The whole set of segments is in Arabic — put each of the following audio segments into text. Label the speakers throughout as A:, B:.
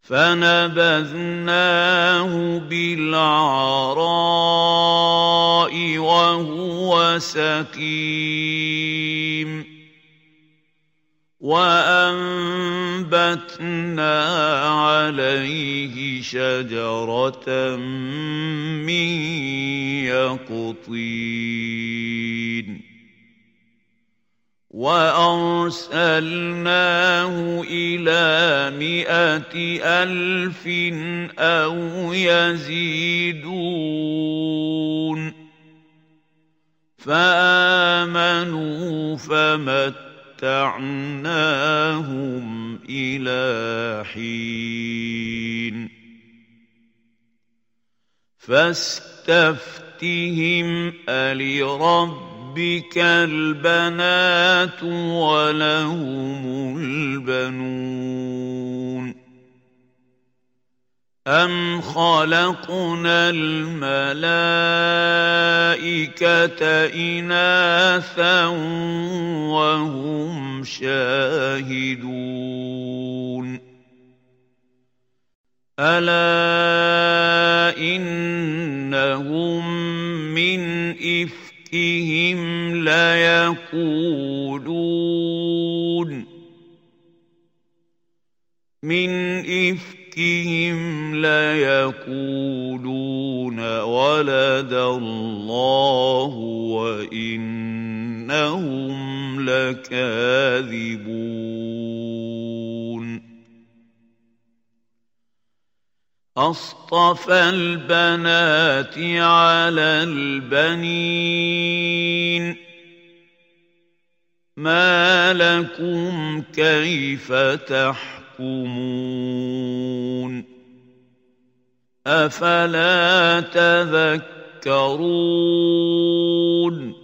A: فنبذناه بالعراء وهو سقيم وأنبتنا عليه شجرة من يقطين وأرسلناه إلى 100,000 أو يزيدون فآمنوا فمتعناهم إلى حين فاستفتهم ألربك البنات ولهم البنون أم خلقنا الملائكة إناثا وهم شاهدون ألا إنهم من إفكهم ليقولون ولد الله وإنهم لكاذبون أصطفى البنات على البنين ما لكم كيف تحكمون أفلا تذكرون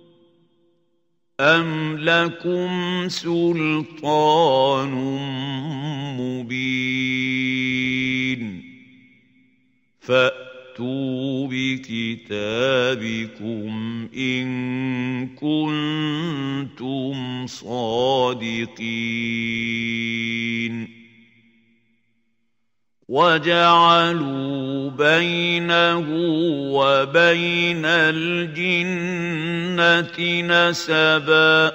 A: أم لكم سلطان مبين فأتوا بكتابكم إن كنتم صادقين وجعلوا بينه وبين الجنة نسبا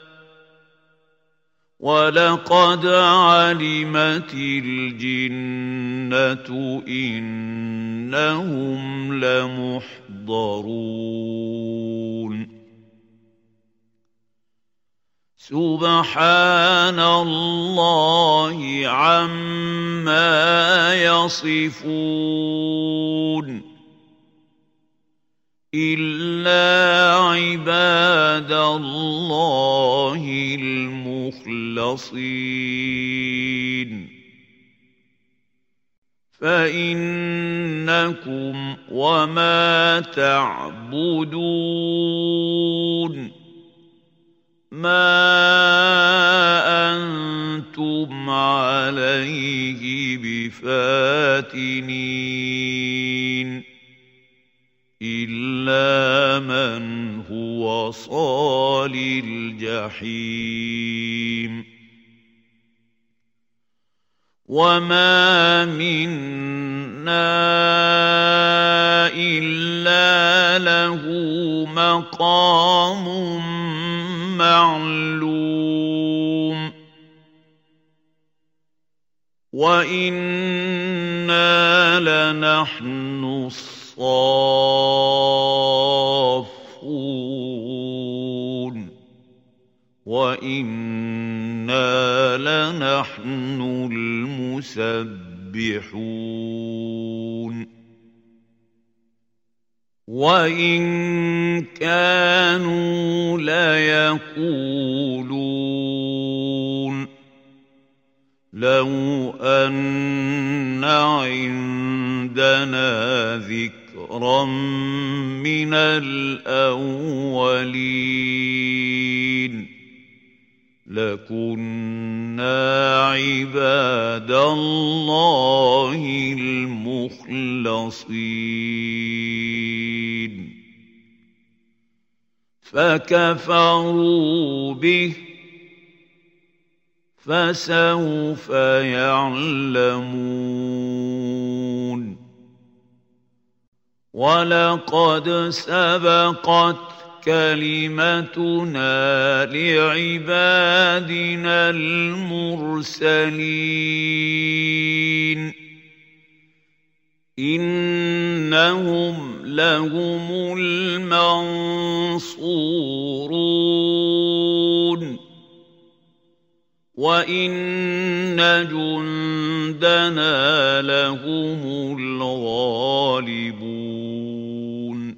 A: ولقد علمت الجنة إنهم لمحضرون سبحان الله عما يصفون إلا عباد الله المخلصين فإنكم وما تعبدون ما أنتم عليه بفاتنين إلا من هو صال الجحيم وما منا إلا له مقام معلوم وإنا لنحن الصافون وإنا لنحن المسبحون وإن كانوا ليقولون لو أن عندنا ذكرا من الأولين لكنا عباد الله المخلصين فكفروا به فسوف يعلمون ولقد سبقت كلمتنا لعبادنا المرسلين إنهم لهم المنصورون وإن جندنا لهم الغالبون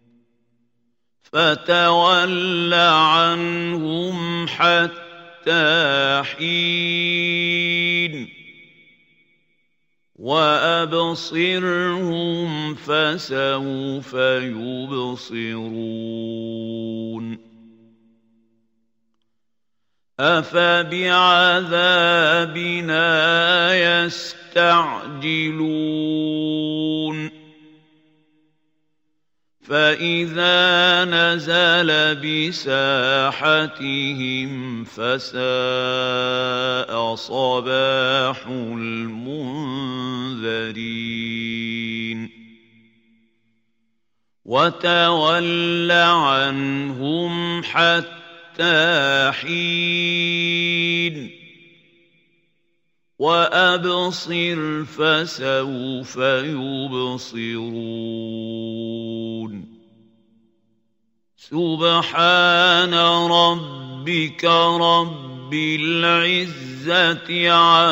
A: فتول عنهم حتى حين وأبصرهم فسوف يبصرون أفبعذابنا يستعجلون فإذا نزل بساحتهم فساء صباح المنذرين وتول عنهم حتى حين وأبصر فسوف يبصرون سبحان ربك رب العزة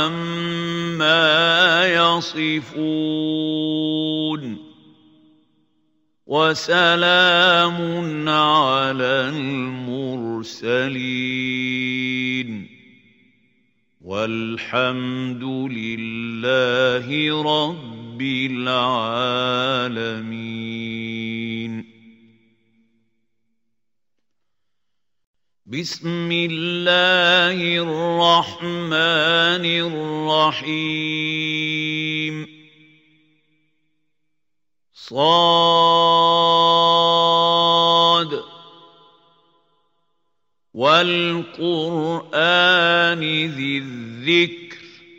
A: عما يصفون وسلام على المرسلين والحمد لله رب العالمين بسم الله الرحمن الرحيم صاد والقرآن ذي الذكر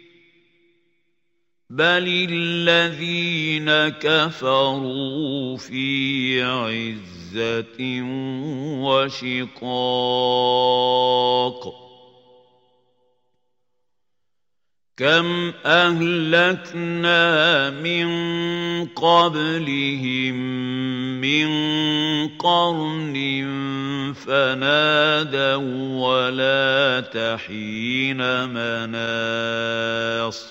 A: بل الذين كفروا في عزة وشقاق كم أهلكنا من قبلهم من قرن فنادوا ولا تحين مناص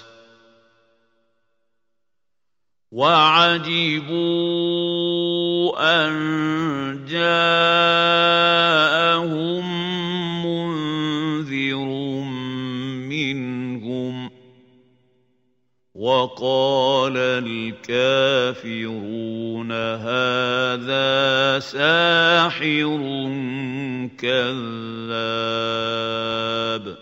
A: وعجبوا أن جاءهم منذر منهم وقال الكافرون هذا ساحر كذاب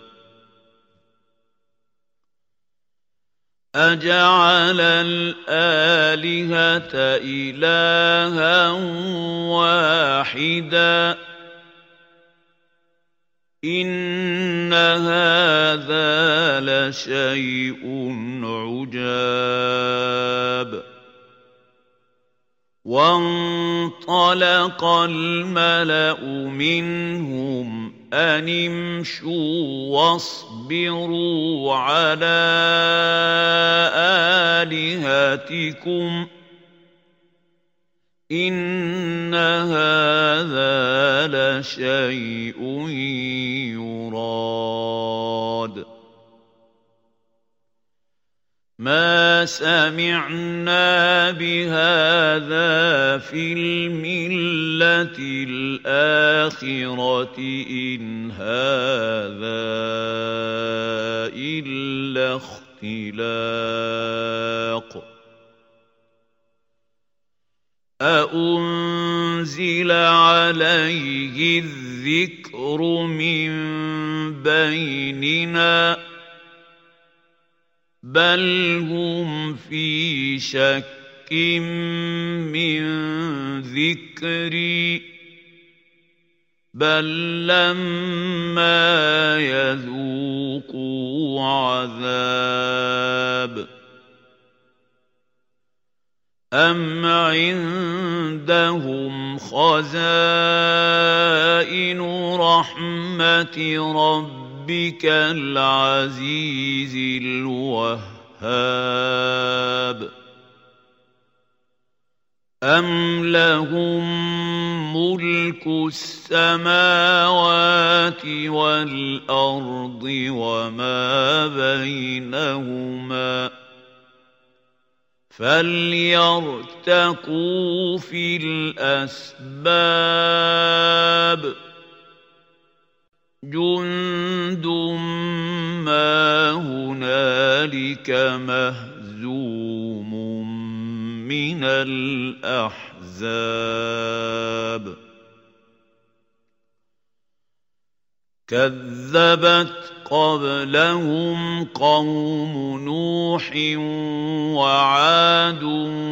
A: أجعل الآلهة إلها واحدا إن هذا لشيء عجاب وانطلق الملأ منهم أن امشوا واصبروا على آلهتكم إن هذا لشيء يراد ما سمعنا بهذا في الملة الآخرة إن هذا إلا اختلاق أأنزل عليه الذكر من بيننا بل هم في شك من ذكري بل لما يذوقوا عذاب أم عندهم خزائن رحمة ربك العزيز الوهاب أم لهم ملك السماوات والأرض وما بينهما فليرتقوا في الأسباب جند ما هنالك مهزوم من الأحزاب كذبت قبلهم قوم نوح وعاد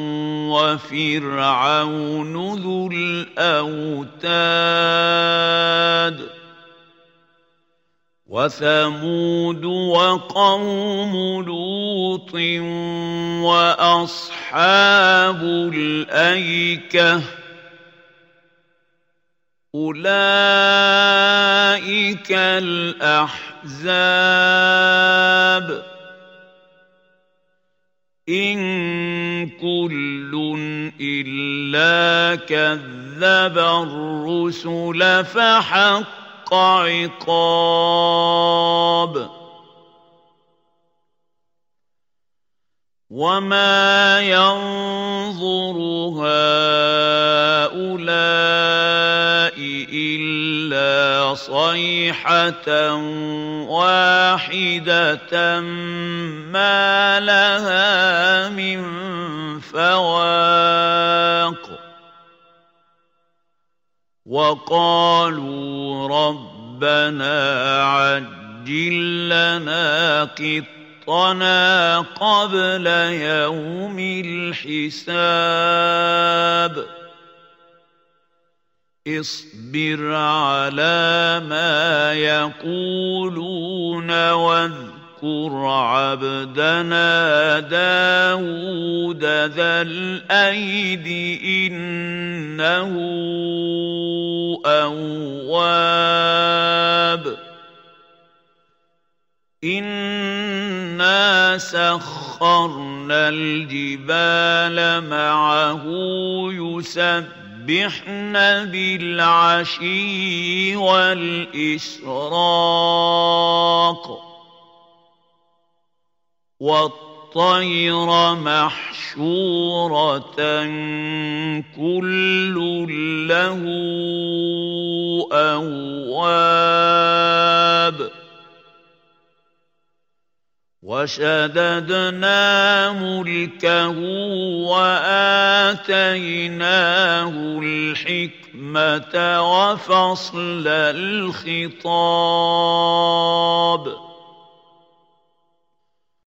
A: وفرعون ذو الأوتاد وثمود وقوم لوط وأصحاب الأيكة أولئك الأحزاب إن كل إلا كذب الرسل فحق عقاب وما ينظر هؤلاء إلا صيحة واحدة ما لها من فواق وقالوا ربنا عجل لنا قطنا قبل يوم الحساب اصبر على ما يقولون واذكر عبدنا داود ذا الأيد إنه أواب إنا سخرنا الجبال معه يسبحن بالعشي والإشراق والطير محشورة كل له أواب وشددنا ملكه وآتيناه الحكمة وفصل الخطاب